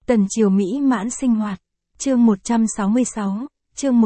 Tần triều mỹ mãn sinh hoạt. Chương 166, chương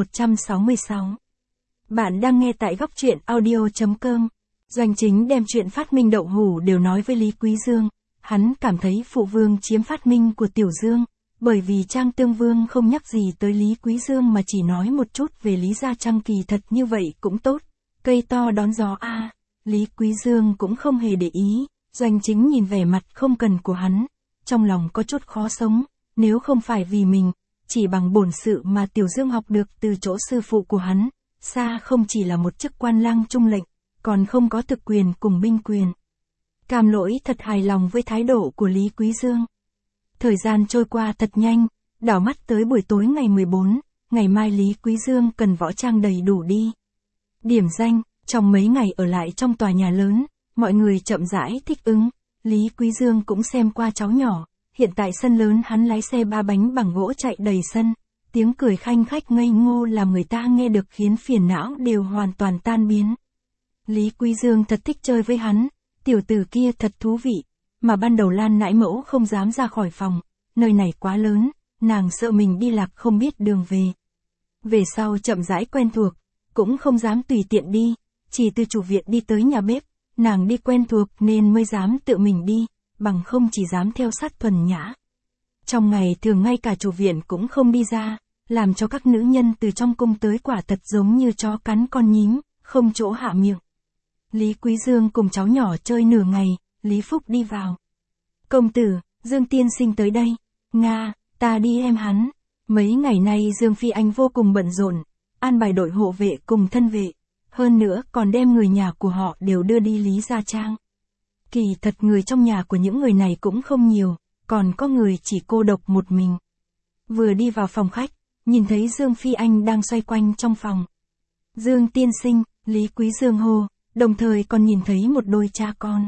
166. Bạn đang nghe tại góc truyện audio.com. Doanh Chính đem chuyện phát minh đậu hủ đều nói với Lý Quý Dương. Hắn cảm thấy phụ vương chiếm phát minh của Tiểu Dương, bởi vì Trang Tương Vương không nhắc gì tới Lý Quý Dương mà chỉ nói một chút về Lý Gia Trang, kỳ thật như vậy cũng tốt. Cây to đón gió a. Lý Quý Dương cũng không hề để ý. Doanh Chính nhìn vẻ mặt không cần của hắn, trong lòng có chút khó sống. Nếu không phải vì mình, chỉ bằng bổn sự mà Tiểu Dương học được từ chỗ sư phụ của hắn, xa không chỉ là một chức quan lang trung lệnh, còn không có thực quyền cùng binh quyền. Cam Lỗi thật hài lòng với thái độ của Lý Quý Dương. Thời gian trôi qua thật nhanh, đảo mắt tới buổi tối ngày 14, ngày mai Lý Quý Dương cần võ trang đầy đủ đi. Điểm danh, trong mấy ngày ở lại trong tòa nhà lớn, mọi người chậm rãi thích ứng, Lý Quý Dương cũng xem qua cháu nhỏ. Hiện tại sân lớn hắn lái xe 3 bánh bằng gỗ chạy đầy sân, tiếng cười khanh khách ngây ngô làm người ta nghe được khiến phiền não đều hoàn toàn tan biến. Lý Quý Dương thật thích chơi với hắn, tiểu tử kia thật thú vị, mà ban đầu Lan nãi mẫu không dám ra khỏi phòng, nơi này quá lớn, nàng sợ mình đi lạc không biết đường về. Về sau chậm rãi quen thuộc, cũng không dám tùy tiện đi, chỉ từ chủ viện đi tới nhà bếp, nàng đi quen thuộc nên mới dám tự mình đi. Bằng không chỉ dám theo sát thuần nhã. Trong ngày thường ngay cả chủ viện cũng không đi ra, làm cho các nữ nhân từ trong cung tới quả thật giống như chó cắn con nhím, không chỗ hạ miệng. Lý Quý Dương cùng cháu nhỏ chơi nửa ngày, Lý Phúc đi vào. Công tử, Dương tiên sinh tới đây. Nga, ta đi em hắn. Mấy ngày nay Dương Phi Anh vô cùng bận rộn, an bài đội hộ vệ cùng thân vệ, hơn nữa còn đem người nhà của họ đều đưa đi Lý Gia Trang. Kỳ thật người trong nhà của những người này cũng không nhiều, còn có người chỉ cô độc một mình. Vừa đi vào phòng khách, nhìn thấy Dương Phi Anh đang xoay quanh trong phòng. Dương tiên sinh, Lý Quý Dương hô, đồng thời còn nhìn thấy một đôi cha con.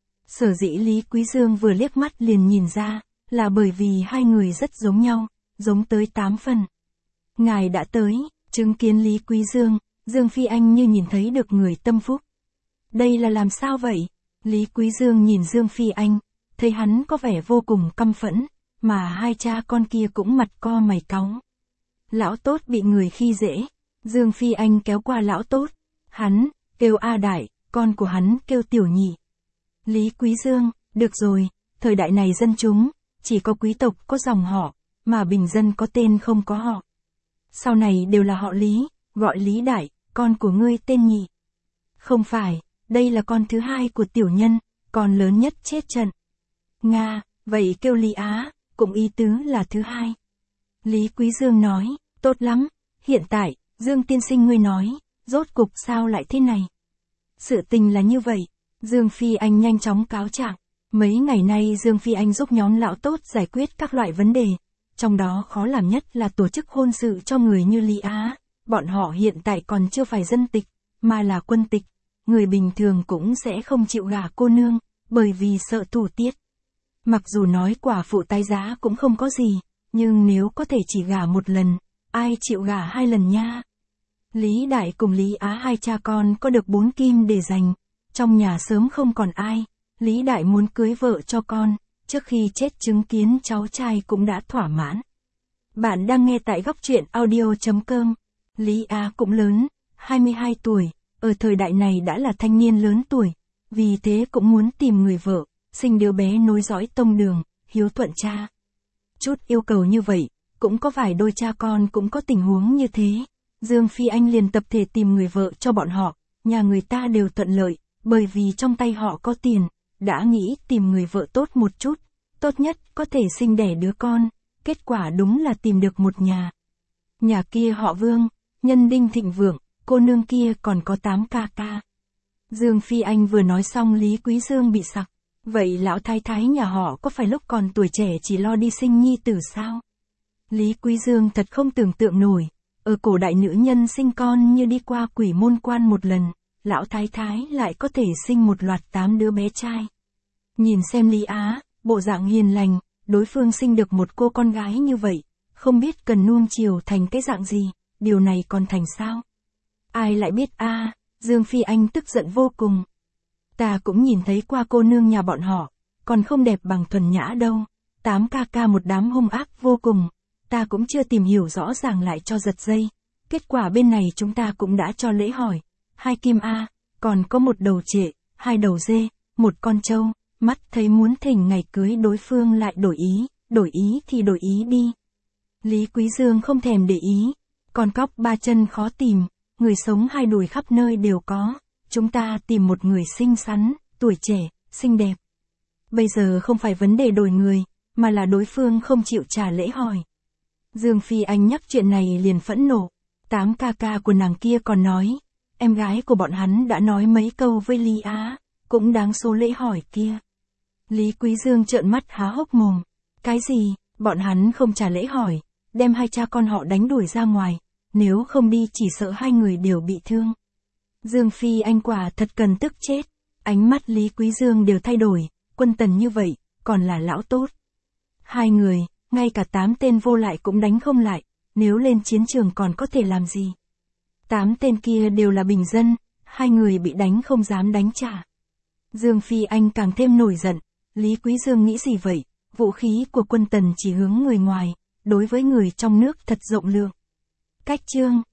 Sở dĩ Lý Quý Dương vừa liếc mắt liền nhìn ra, là bởi vì hai người rất giống nhau, giống tới 8 phần. Ngài đã tới, chứng kiến Lý Quý Dương, Dương Phi Anh như nhìn thấy được người tâm phúc. Đây là làm sao vậy? Lý Quý Dương nhìn Dương Phi Anh, thấy hắn có vẻ vô cùng căm phẫn, mà hai cha con kia cũng mặt co mày cáu. Lão Tốt bị người khi dễ, Dương Phi Anh kéo qua Lão Tốt, hắn kêu A Đại, con của hắn kêu Tiểu Nhị. Lý Quý Dương, được rồi, thời đại này dân chúng, chỉ có quý tộc có dòng họ, mà bình dân có tên không có họ. Sau này đều là họ Lý, gọi Lý Đại, con của ngươi tên Nhị. Không phải. Đây là con thứ hai của tiểu nhân, con lớn nhất chết trận. Nga, vậy kêu Lý Á, cũng ý tứ là thứ hai. Lý Quý Dương nói, tốt lắm, hiện tại, Dương tiên sinh ngươi nói, rốt cục sao lại thế này? Sự tình là như vậy, Dương Phi Anh nhanh chóng cáo trạng. Mấy ngày nay Dương Phi Anh giúp nhóm Lão Tốt giải quyết các loại vấn đề, trong đó khó làm nhất là tổ chức hôn sự cho người như Lý Á. Bọn họ hiện tại còn chưa phải dân tịch, mà là quân tịch. Người bình thường cũng sẽ không chịu gả cô nương, bởi vì sợ thủ tiết. Mặc dù nói quả phụ tái giá cũng không có gì, nhưng nếu có thể chỉ gả một lần, ai chịu gả 2 lần nha. Lý Đại cùng Lý Á hai cha con có được 4 kim để dành, trong nhà sớm không còn ai, Lý Đại muốn cưới vợ cho con, trước khi chết chứng kiến cháu trai cũng đã thỏa mãn. Bạn đang nghe tại góc truyện audio.com, Lý Á cũng lớn, 22 tuổi. Ở thời đại này đã là thanh niên lớn tuổi, vì thế cũng muốn tìm người vợ, sinh đứa bé nối dõi tông đường, hiếu thuận cha. Chút yêu cầu như vậy, cũng có vài đôi cha con cũng có tình huống như thế. Dương Phi Anh liền tập thể tìm người vợ cho bọn họ, nhà người ta đều thuận lợi, bởi vì trong tay họ có tiền, đã nghĩ tìm người vợ tốt một chút, tốt nhất có thể sinh đẻ đứa con, kết quả đúng là tìm được một nhà. Nhà kia họ Vương, nhân đinh thịnh vượng. Cô nương kia còn có 8 ca ca. Dương Phi Anh vừa nói xong Lý Quý Dương bị sặc. Vậy lão thái thái nhà họ có phải lúc còn tuổi trẻ chỉ lo đi sinh nhi tử sao? Lý Quý Dương thật không tưởng tượng nổi. Ở cổ đại nữ nhân sinh con như đi qua quỷ môn quan một lần, lão thái thái lại có thể sinh một loạt 8 đứa bé trai. Nhìn xem Lý Á, bộ dạng hiền lành, đối phương sinh được một cô con gái như vậy, không biết cần nuông chiều thành cái dạng gì, điều này còn thành sao? Ai lại biết a? Dương Phi Anh tức giận vô cùng. Ta cũng nhìn thấy qua cô nương nhà bọn họ, còn không đẹp bằng thuần nhã đâu. 8 ca ca một đám hung ác vô cùng, ta cũng chưa tìm hiểu rõ ràng lại cho giật dây. Kết quả bên này chúng ta cũng đã cho lễ hỏi, 2 kim A, còn có một đầu trệ, 2 đầu dê, một con trâu, mắt thấy muốn thỉnh ngày cưới đối phương lại đổi ý thì đổi ý đi. Lý Quý Dương không thèm để ý, con cóc 3 chân khó tìm, người sống 2 đùi khắp nơi đều có, chúng ta tìm một người xinh xắn, tuổi trẻ, xinh đẹp. Bây giờ không phải vấn đề đổi người, mà là đối phương không chịu trả lễ hỏi. Dương Phi Anh nhắc chuyện này liền phẫn nộ, 8 ca ca của nàng kia còn nói, em gái của bọn hắn đã nói mấy câu với Lý Á, cũng đáng số lễ hỏi kia. Lý Quý Dương trợn mắt há hốc mồm, cái gì, bọn hắn không trả lễ hỏi, đem 2 cha con họ đánh đuổi ra ngoài, nếu không đi chỉ sợ 2 người đều bị thương. Dương Phi Anh quả thật cần tức chết, ánh mắt Lý Quý Dương đều thay đổi, Quân Tần như vậy, còn là lão tốt. 2 người, ngay cả 8 tên vô lại cũng đánh không lại, nếu lên chiến trường còn có thể làm gì. 8 tên kia đều là bình dân, 2 người bị đánh không dám đánh trả. Dương Phi Anh càng thêm nổi giận, Lý Quý Dương nghĩ gì vậy, vũ khí của Quân Tần chỉ hướng người ngoài, đối với người trong nước thật rộng lượng. Cách chương